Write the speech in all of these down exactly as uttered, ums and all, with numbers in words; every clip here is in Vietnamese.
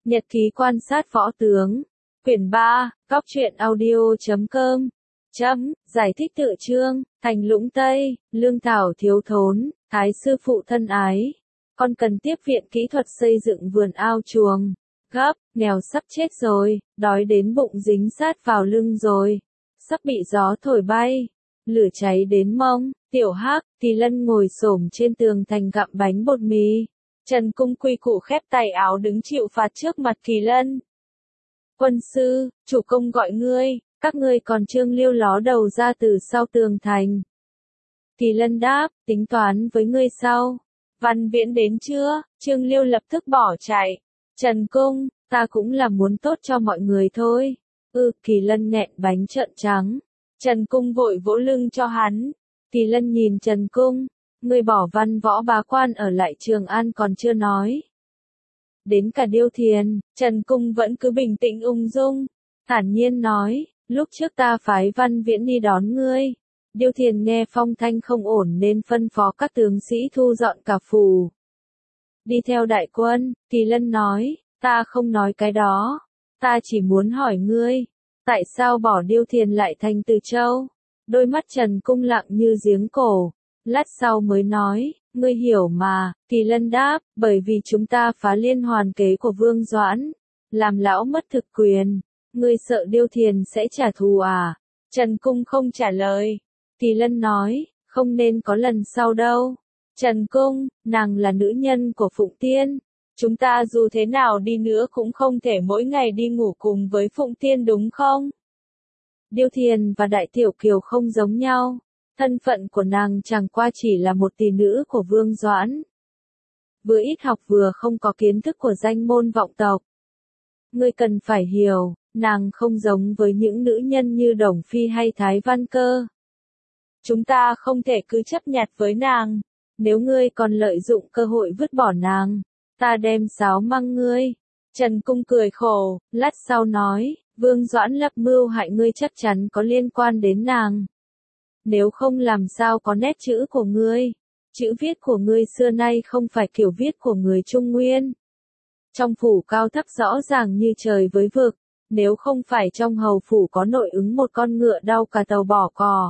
Nhật ký quan sát võ tướng. Quyển ba, Góc truyện audio chấm com. Chấm, giải thích tự chương, Thành Lũng Tây, lương thảo thiếu thốn, thái sư phụ thân ái. Con cần tiếp viện kỹ thuật xây dựng vườn ao chuồng. Gấp, nghèo sắp chết rồi, đói đến bụng dính sát vào lưng rồi. Sắp bị gió thổi bay. Lửa cháy đến mông, tiểu hắc, Tỳ Lân ngồi xổm trên tường thành gặm bánh bột mì. Trần Cung quy củ khép tay áo đứng chịu phạt trước mặt Kỳ Lân. Quân sư, chủ công gọi ngươi, các ngươi còn trương liêu ló đầu ra từ sau tường thành. Kỳ Lân đáp, tính toán với ngươi sau. Văn Viễn đến chưa? Trương Liêu lập tức bỏ chạy. Trần Cung, ta cũng là muốn tốt cho mọi người thôi. Ừ, Kỳ Lân nghẹn bánh trợn trắng. Trần Cung vội vỗ lưng cho hắn. Kỳ Lân nhìn Trần Cung, ngươi bỏ văn võ bá quan ở lại Trường An còn chưa nói. Đến cả Điêu Thiền, Trần Cung vẫn cứ bình tĩnh ung dung, thản nhiên nói, lúc trước ta phái Văn Viễn đi đón ngươi. Điêu Thiền nghe phong thanh không ổn nên phân phó các tướng sĩ thu dọn cả phủ. Đi theo đại quân, Kỳ Lân nói, ta không nói cái đó, ta chỉ muốn hỏi ngươi, tại sao bỏ Điêu Thiền lại thành Từ Châu? Đôi mắt Trần Cung lặng như giếng cổ, lát sau mới nói, ngươi hiểu mà. Kỳ Lân đáp, bởi vì chúng ta phá liên hoàn kế của Vương Doãn, làm lão mất thực quyền, ngươi sợ Điêu Thiền sẽ trả thù à? Trần Cung không trả lời. Kỳ Lân nói, không nên có lần sau đâu. Trần Cung, nàng là nữ nhân của Phụng Tiên, chúng ta dù thế nào đi nữa cũng không thể mỗi ngày đi ngủ cùng với Phụng Tiên đúng không? Điêu Thiền và Đại Tiểu Kiều không giống nhau, thân phận của nàng chẳng qua chỉ là một tỷ nữ của Vương Doãn. Vừa ít học vừa không có kiến thức của danh môn vọng tộc. Ngươi cần phải hiểu, nàng không giống với những nữ nhân như Đồng Phi hay Thái Văn Cơ. Chúng ta không thể cứ chấp nhặt với nàng, nếu ngươi còn lợi dụng cơ hội vứt bỏ nàng, ta đem sáo măng ngươi. Trần Cung cười khổ, lát sau nói, Vương Doãn lập mưu hại ngươi chắc chắn có liên quan đến nàng. Nếu không làm sao có nét chữ của ngươi, chữ viết của ngươi xưa nay không phải kiểu viết của người Trung Nguyên. Trong phủ cao thấp rõ ràng như trời với vực, nếu không phải trong hầu phủ có nội ứng một con ngựa đau cả tàu bỏ cò.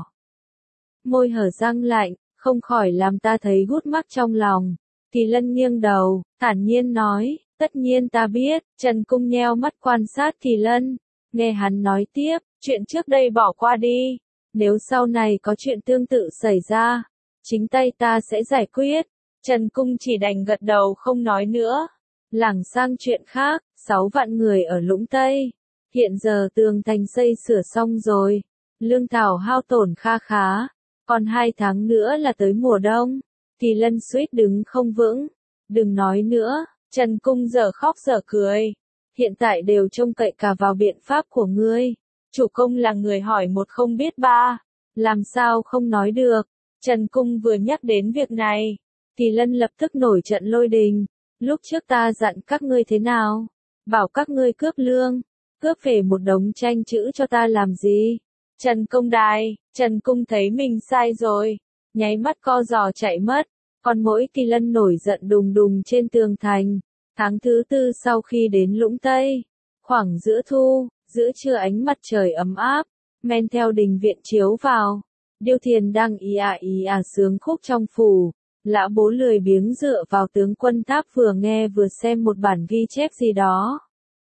Môi hở răng lạnh, không khỏi làm ta thấy gút mắc trong lòng. Kỳ Lân nghiêng đầu, thản nhiên nói, tất nhiên ta biết. Trần Cung nheo mắt quan sát Kỳ Lân, nghe hắn nói tiếp, chuyện trước đây bỏ qua đi, nếu sau này có chuyện tương tự xảy ra, chính tay ta sẽ giải quyết. Trần Cung chỉ đành gật đầu không nói nữa. Lảng sang chuyện khác, sáu vạn người ở Lũng Tây, hiện giờ tường thành xây sửa xong rồi, lương thảo hao tổn kha khá, còn hai tháng nữa là tới mùa đông. Kỳ Lân suýt đứng không vững, đừng nói nữa. Trần Cung dở khóc dở cười, hiện tại đều trông cậy cả vào biện pháp của ngươi. Chủ công là người hỏi một không biết ba, làm sao không nói được. Trần Cung vừa nhắc đến việc này, Kỳ Lân lập tức nổi trận lôi đình. Lúc trước ta dặn các ngươi thế nào? Bảo các ngươi cướp lương, cướp về một đống tranh chữ cho ta làm gì? Trần Công đài, Trần Cung thấy mình sai rồi, nháy mắt co giò chạy mất. Còn mỗi Kỳ Lân nổi giận đùng đùng trên tường thành. Tháng thứ tư sau khi đến Lũng Tây, khoảng giữa thu, giữa trưa ánh mặt trời ấm áp, men theo đình viện chiếu vào. Điêu Thiền đang ý à ý à sướng khúc trong phủ. Lã Bố lười biếng dựa vào tướng quân tháp vừa nghe vừa xem một bản ghi chép gì đó.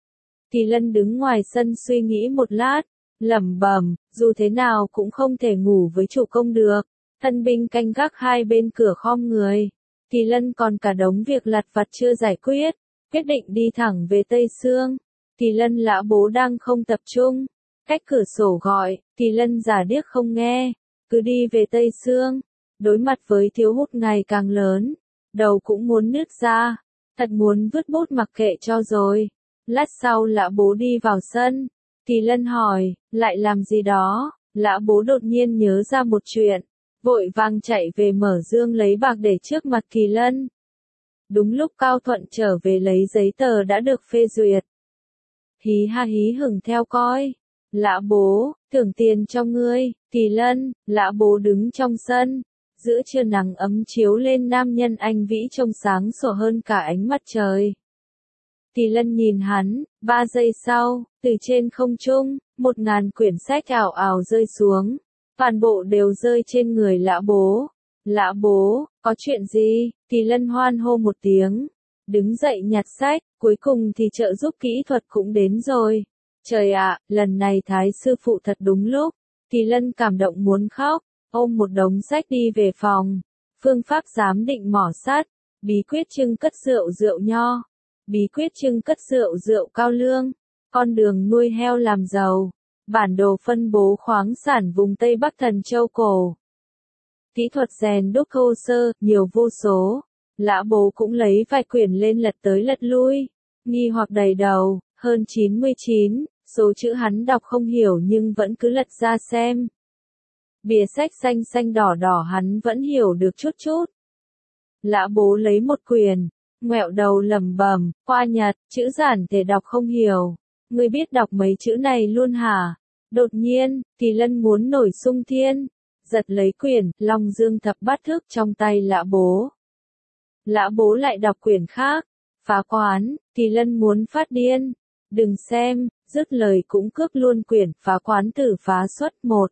Kỳ Lân đứng ngoài sân suy nghĩ một lát, lẩm bẩm, dù thế nào cũng không thể ngủ với chủ công được. Thân binh canh gác hai bên cửa khom người. Kỳ Lân còn cả đống việc lặt vặt chưa giải quyết, quyết định đi thẳng về Tây Sương. Kỳ Lân Lã Bố đang không tập trung, cách cửa sổ gọi, Kỳ Lân giả điếc không nghe, cứ đi về Tây Sương. Đối mặt với thiếu hụt ngày càng lớn, đầu cũng muốn nứt ra, thật muốn vứt bút mặc kệ cho rồi. Lát sau Lã Bố đi vào sân, Kỳ Lân hỏi, lại làm gì đó? Lã Bố đột nhiên nhớ ra một chuyện, vội vàng chạy về mở dương lấy bạc để trước mặt Kỳ Lân. Đúng lúc Cao Thuận trở về lấy giấy tờ đã được phê duyệt. Hí ha hí hửng theo coi. Lã Bố, thưởng tiền cho ngươi. Kỳ Lân. Lã Bố đứng trong sân, giữa trưa nắng ấm chiếu lên nam nhân anh vĩ trông sáng sủa hơn cả ánh mặt trời. Kỳ Lân nhìn hắn, ba giây sau, từ trên không trung, một ngàn quyển sách ảo ảo rơi xuống, toàn bộ đều rơi trên người Lã Bố. Lã Bố, có chuyện gì? Kỳ Lân hoan hô một tiếng, đứng dậy nhặt sách, cuối cùng thì trợ giúp kỹ thuật cũng đến rồi. Trời ạ, lần này Thái sư phụ thật đúng lúc. Kỳ Lân cảm động muốn khóc, ôm một đống sách đi về phòng. Phương pháp giám định mỏ sắt, bí quyết trưng cất rượu rượu nho, bí quyết trưng cất rượu rượu cao lương, con đường nuôi heo làm giàu, bản đồ phân bố khoáng sản vùng Tây Bắc Thần Châu Cổ. Kỹ thuật rèn đúc thô sơ, nhiều vô số. Lã Bố cũng lấy vài quyển lên lật tới lật lui, nghi hoặc đầy đầu, hơn chín mươi chín, số chữ hắn đọc không hiểu nhưng vẫn cứ lật ra xem. Bìa sách xanh xanh đỏ đỏ hắn vẫn hiểu được chút chút. Lã Bố lấy một quyển, ngoẹo đầu lẩm bẩm, khoa Nhật, chữ giản thể đọc không hiểu. Ngươi biết đọc mấy chữ này luôn hả? Đột nhiên, Kỳ Lân muốn nổi sung thiên, giật lấy quyển Long Dương Thập Bát Thức trong tay Lã Bố. Lã Bố lại đọc quyển khác, phá quán, Kỳ Lân muốn phát điên. Đừng xem, dứt lời cũng cướp luôn quyển phá quán tử phá xuất một.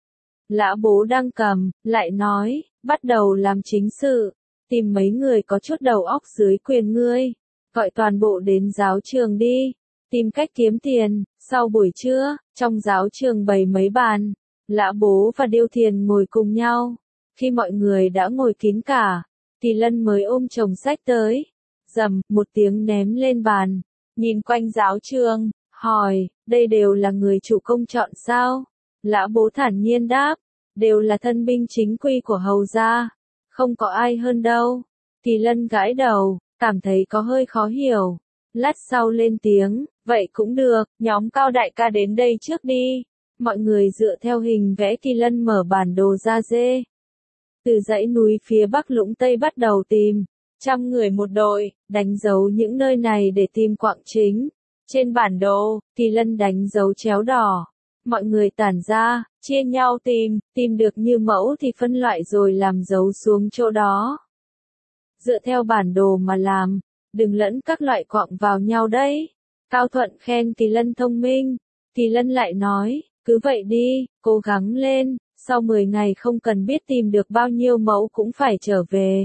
Lã Bố đang cầm, lại nói, bắt đầu làm chính sự, tìm mấy người có chút đầu óc dưới quyền ngươi, gọi toàn bộ đến giáo trường đi, tìm cách kiếm tiền. Sau buổi trưa, trong giáo trường bày mấy bàn, Lã Bố và Điêu Thiền ngồi cùng nhau. Khi mọi người đã ngồi kín cả, Kỳ Lân mới ôm chồng sách tới, rầm một tiếng ném lên bàn, nhìn quanh giáo trường, hỏi, đây đều là người chủ công chọn sao? Lã Bố thản nhiên đáp, đều là thân binh chính quy của hầu gia, không có ai hơn đâu. Kỳ Lân gãi đầu, cảm thấy có hơi khó hiểu, lát sau lên tiếng, vậy cũng được, nhóm Cao đại ca đến đây trước đi. Mọi người dựa theo hình vẽ Kỳ Lân mở bản đồ ra dê. Từ dãy núi phía bắc Lũng Tây bắt đầu tìm, trăm người một đội, đánh dấu những nơi này để tìm quặng chính. Trên bản đồ, Kỳ Lân đánh dấu chéo đỏ. Mọi người tản ra, chia nhau tìm, tìm được như mẫu thì phân loại rồi làm dấu xuống chỗ đó. Dựa theo bản đồ mà làm, đừng lẫn các loại quặng vào nhau đấy. Cao Thuận khen Kỳ Lân thông minh. Kỳ Lân lại nói, cứ vậy đi, cố gắng lên, sau mười ngày không cần biết tìm được bao nhiêu mẫu cũng phải trở về.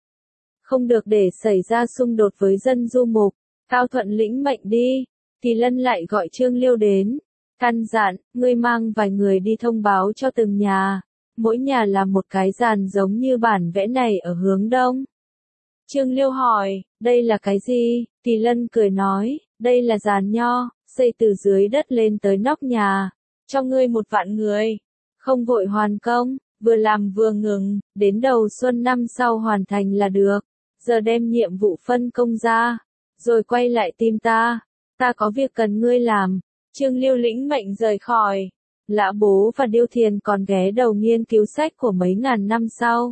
Không được để xảy ra xung đột với dân du mục. Cao Thuận lĩnh mệnh đi. Kỳ Lân lại gọi Trương Liêu đến, căn dặn, ngươi mang vài người đi thông báo cho từng nhà, mỗi nhà làm một cái giàn giống như bản vẽ này ở hướng đông. Trương Liêu hỏi, đây là cái gì? Kỳ Lân cười nói, đây là giàn nho, xây từ dưới đất lên tới nóc nhà, cho ngươi một vạn người, không vội hoàn công, vừa làm vừa ngừng, đến đầu xuân năm sau hoàn thành là được, giờ đem nhiệm vụ phân công ra, rồi quay lại tìm ta, ta có việc cần ngươi làm. Trương Liêu lĩnh mệnh rời khỏi. Lã Bố và Điêu Thiền còn ghé đầu nghiên cứu sách của mấy ngàn năm sau.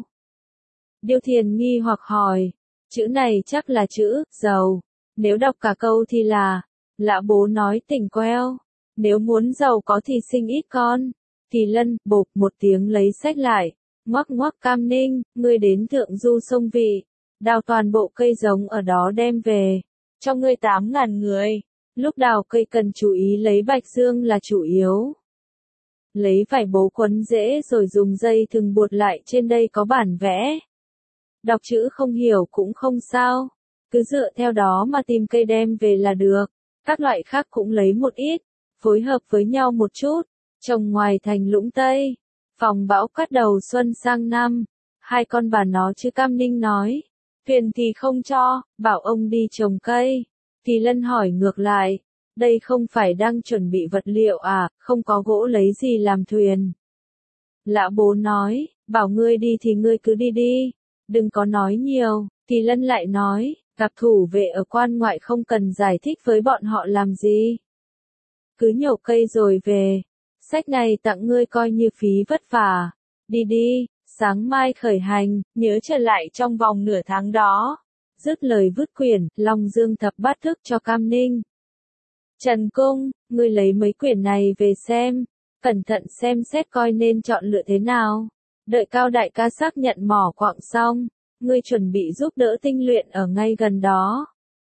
Điêu Thiền nghi hoặc hỏi, chữ này chắc là chữ giàu, nếu đọc cả câu thì là. Lã Bố nói tỉnh queo, nếu muốn giàu có thì sinh ít con. Kỳ Lân bộp một tiếng lấy sách lại, ngoắc ngoắc Cam Ninh, ngươi đến Thượng Du sông Vị, đào toàn bộ cây giống ở đó đem về, cho ngươi tám ngàn người. Lúc đào cây cần chú ý lấy bạch dương là chủ yếu. Lấy vải bố quấn dễ rồi dùng dây thừng buộc lại, trên đây có bản vẽ. Đọc chữ không hiểu cũng không sao, cứ dựa theo đó mà tìm cây đem về là được. Các loại khác cũng lấy một ít, phối hợp với nhau một chút, trồng ngoài thành Lũng Tây. Phòng bão cắt đầu xuân sang năm, hai con bà nó chứ Cam Ninh nói, thuyền thì không cho, bảo ông đi trồng cây. Kỳ Lân hỏi ngược lại, đây không phải đang chuẩn bị vật liệu à, không có gỗ lấy gì làm thuyền. Lã Bố nói, bảo ngươi đi thì ngươi cứ đi đi, đừng có nói nhiều. Kỳ Lân lại nói, gặp thủ vệ ở quan ngoại không cần giải thích với bọn họ làm gì. Cứ nhổ cây rồi về, sách này tặng ngươi coi như phí vất vả. Đi đi, sáng mai khởi hành, nhớ trở lại trong vòng nửa tháng đó. Dứt lời vứt quyển Long Dương Thập Bát Thức cho Cam Ninh. Trần Cung, ngươi lấy mấy quyển này về xem, cẩn thận xem xét coi nên chọn lựa thế nào. Đợi Cao đại ca xác nhận mỏ quặng xong, ngươi chuẩn bị giúp đỡ tinh luyện ở ngay gần đó.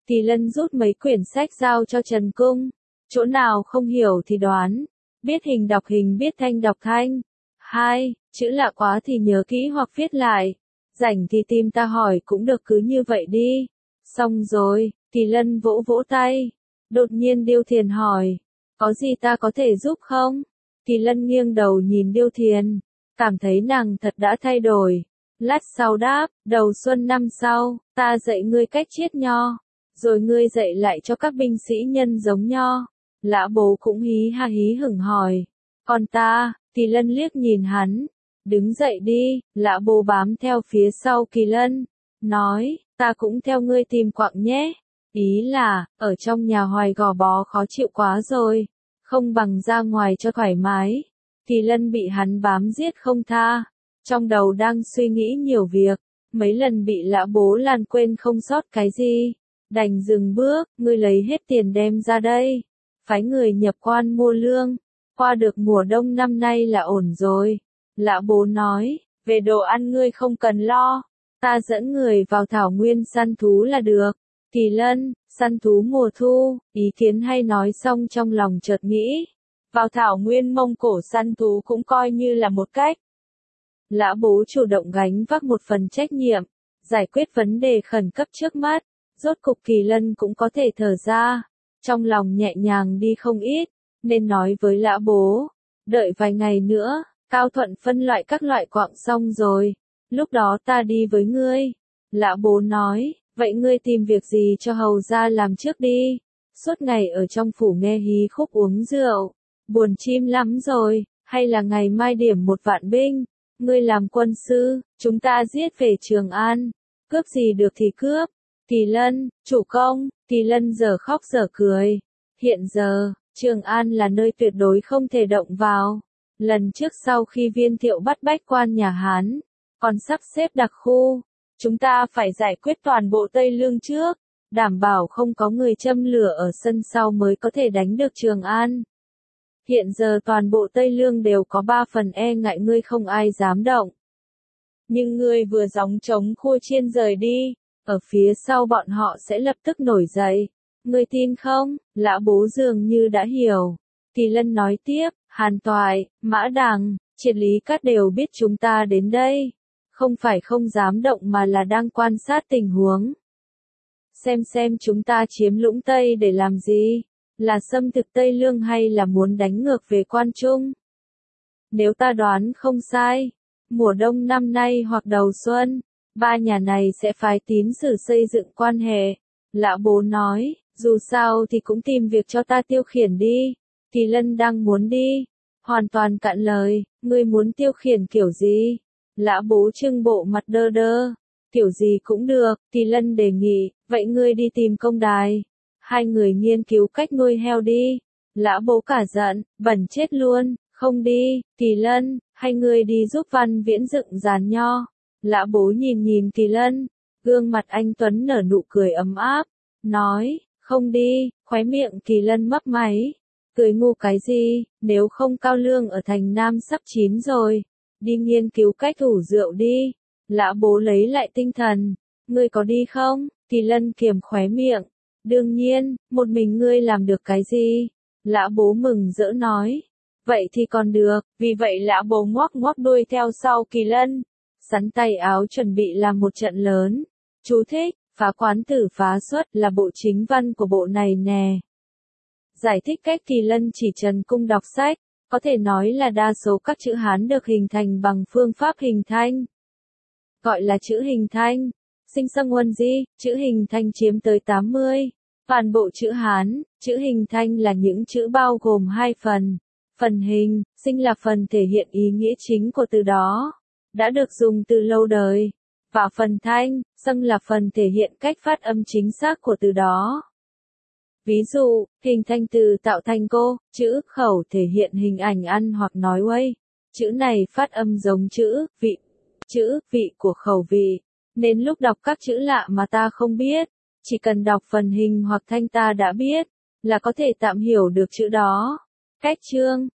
Kỳ Lân rút mấy quyển sách giao cho Trần Cung. Chỗ nào không hiểu thì đoán. Biết hình đọc hình, biết thanh đọc thanh. Hai, chữ lạ quá thì nhớ kỹ hoặc viết lại. Rảnh thì tìm ta hỏi cũng được, cứ như vậy đi. Xong rồi, Kỳ Lân vỗ vỗ tay. Đột nhiên Điêu Thiền hỏi. Có gì ta có thể giúp không? Kỳ Lân nghiêng đầu nhìn Điêu Thiền. Cảm thấy nàng thật đã thay đổi. Lát sau đáp, đầu xuân năm sau, ta dạy ngươi cách chiết nho. Rồi ngươi dạy lại cho các binh sĩ nhân giống nho. Lã Bố cũng hí ha hí hửng hỏi. Còn ta, Kỳ Lân liếc nhìn hắn. Đứng dậy đi, Lã Bố bám theo phía sau Kỳ Lân. Nói, ta cũng theo ngươi tìm quặng nhé. Ý là, ở trong nhà hoài gò bó khó chịu quá rồi. Không bằng ra ngoài cho thoải mái. Kỳ Lân bị hắn bám giết không tha. Trong đầu đang suy nghĩ nhiều việc. Mấy lần bị Lã Bố làn quên không sót cái gì. Đành dừng bước, ngươi lấy hết tiền đem ra đây. Phái người nhập quan mua lương. Qua được mùa đông năm nay là ổn rồi. Lã Bố nói, về đồ ăn ngươi không cần lo. Ta dẫn người vào thảo nguyên săn thú là được. Kỳ Lân, săn thú mùa thu, ý kiến hay nói xong trong lòng chợt nghĩ. Vào thảo nguyên Mông Cổ săn thú cũng coi như là một cách. Lã Bố chủ động gánh vác một phần trách nhiệm, giải quyết vấn đề khẩn cấp trước mắt. Rốt cục Kỳ Lân cũng có thể thở ra. Trong lòng nhẹ nhàng đi không ít, nên nói với Lã Bố. Đợi vài ngày nữa, Cao Thuận phân loại các loại quặng xong rồi. Lúc đó ta đi với ngươi. Lã Bố nói, vậy ngươi tìm việc gì cho hầu ra làm trước đi. Suốt ngày ở trong phủ nghe hí khúc uống rượu. Buồn chim lắm rồi, hay là ngày mai điểm một vạn binh. Ngươi làm quân sư, chúng ta giết về Trường An. Cướp gì được thì cướp. Kỳ Lân, chủ công, Kỳ Lân giờ khóc giờ cười. Hiện giờ, Trường An là nơi tuyệt đối không thể động vào. Lần trước sau khi Viên Thiệu bắt bách quan nhà Hán, còn sắp xếp đặc khu. Chúng ta phải giải quyết toàn bộ Tây Lương trước, đảm bảo không có người châm lửa ở sân sau mới có thể đánh được Trường An. Hiện giờ toàn bộ Tây Lương đều có ba phần e ngại ngươi không ai dám động. Nhưng ngươi vừa gióng trống khua chiên rời đi, ở phía sau bọn họ sẽ lập tức nổi dậy. Ngươi tin không? Lã Bố dường như đã hiểu. Kỳ Lân nói tiếp, Hàn Toại, Mã Đằng, Triệt Lý Cát đều biết chúng ta đến đây. Không phải không dám động mà là đang quan sát tình huống. Xem xem chúng ta chiếm Lũng Tây để làm gì? Là xâm thực Tây Lương hay là muốn đánh ngược về Quan Trung? Nếu ta đoán không sai, mùa đông năm nay hoặc đầu xuân, ba nhà này sẽ phái tín sử xây dựng quan hệ. Lã Bố nói, dù sao thì cũng tìm việc cho ta tiêu khiển đi. Kỳ Lân đang muốn đi. Hoàn toàn cạn lời, ngươi muốn tiêu khiển kiểu gì? Lã Bố trưng bộ mặt đơ đơ. Kiểu gì cũng được, Kỳ Lân đề nghị, vậy ngươi đi tìm công đài. Hai người nghiên cứu cách nuôi heo đi. Lã Bố cả giận, bẩn chết luôn, không đi. Kỳ Lân, hay ngươi đi giúp Văn Viễn dựng giàn nho. Lã Bố nhìn nhìn Kỳ Lân, gương mặt anh Tuấn nở nụ cười ấm áp, nói, không đi. Khóe miệng Kỳ Lân mấp máy, cười ngu cái gì, nếu không cao lương ở thành Nam sắp chín rồi, đi nghiên cứu cách ủ rượu đi. Lã Bố lấy lại tinh thần, ngươi có đi không? Kỳ Lân kiềm khóe miệng, đương nhiên, một mình ngươi làm được cái gì? Lã Bố mừng rỡ nói, vậy thì còn được. Vì vậy Lã Bố ngoắc ngoắc đuôi theo sau Kỳ Lân, sắn tay áo chuẩn bị làm một trận lớn. Chú thích, phá quán tử phá xuất là bộ chính văn của bộ này nè. Giải thích cách Kỳ Lân chỉ Trần Cung đọc sách, có thể nói là đa số các chữ Hán được hình thành bằng phương pháp hình thanh. Gọi là chữ hình thanh. Sinh xăm huân di, chữ hình thanh chiếm tới tám mươi. Toàn bộ chữ Hán, chữ hình thanh là những chữ bao gồm hai phần. Phần hình, sinh là phần thể hiện ý nghĩa chính của từ đó, đã được dùng từ lâu đời. Và phần thanh, xâm là phần thể hiện cách phát âm chính xác của từ đó. Ví dụ, hình thanh từ tạo thành cô, chữ khẩu thể hiện hình ảnh ăn hoặc nói uây. Chữ này phát âm giống chữ vị, chữ vị của khẩu vị. Nên lúc đọc các chữ lạ mà ta không biết, chỉ cần đọc phần hình hoặc thanh ta đã biết, là có thể tạm hiểu được chữ đó. Cách chương,